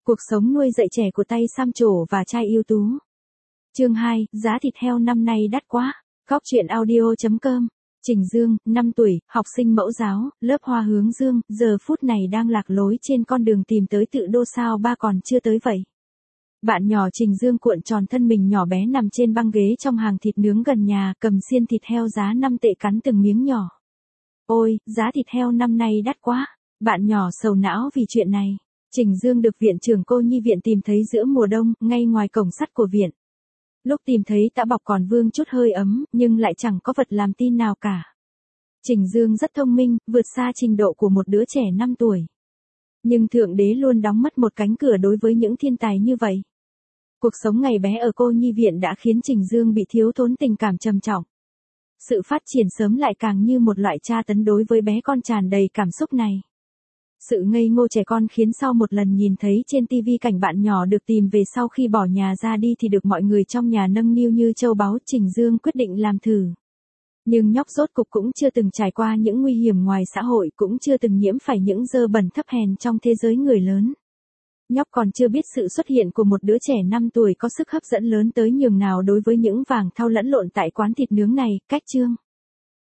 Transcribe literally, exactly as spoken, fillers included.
Cuộc sống nuôi dạy trẻ của tay xăm trổ và trai ưu tú. Chương hai, giá thịt heo năm nay đắt quá. Góc truyện audio chấm com. Trình Dương, năm tuổi, học sinh mẫu giáo, lớp Hoa Hướng Dương, giờ phút này đang lạc lối trên con đường tìm tới tự đô sao ba còn chưa tới vậy. Bạn nhỏ Trình Dương cuộn tròn thân mình nhỏ bé nằm trên băng ghế trong hàng thịt nướng gần nhà, cầm xiên thịt heo giá năm tệ cắn từng miếng nhỏ. Ôi, giá thịt heo năm nay đắt quá. Bạn nhỏ sầu não vì chuyện này. Trình Dương được viện trưởng cô nhi viện tìm thấy giữa mùa đông, ngay ngoài cổng sắt của viện. Lúc tìm thấy tã bọc còn vương chút hơi ấm, nhưng lại chẳng có vật làm tin nào cả. Trình Dương rất thông minh, vượt xa trình độ của một đứa trẻ năm tuổi. Nhưng Thượng Đế luôn đóng mất một cánh cửa đối với những thiên tài như vậy. Cuộc sống ngày bé ở cô nhi viện đã khiến Trình Dương bị thiếu thốn tình cảm trầm trọng. Sự phát triển sớm lại càng như một loại tra tấn đối với bé con tràn đầy cảm xúc này. Sự ngây ngô trẻ con khiến sau một lần nhìn thấy trên tivi cảnh bạn nhỏ được tìm về sau khi bỏ nhà ra đi thì được mọi người trong nhà nâng niu như châu báu, Trình Dương quyết định làm thử. Nhưng nhóc rốt cục cũng chưa từng trải qua những nguy hiểm ngoài xã hội, cũng chưa từng nhiễm phải những dơ bẩn thấp hèn trong thế giới người lớn. Nhóc còn chưa biết sự xuất hiện của một đứa trẻ năm tuổi có sức hấp dẫn lớn tới nhường nào đối với những vàng thau lẫn lộn tại quán thịt nướng này. Cách chương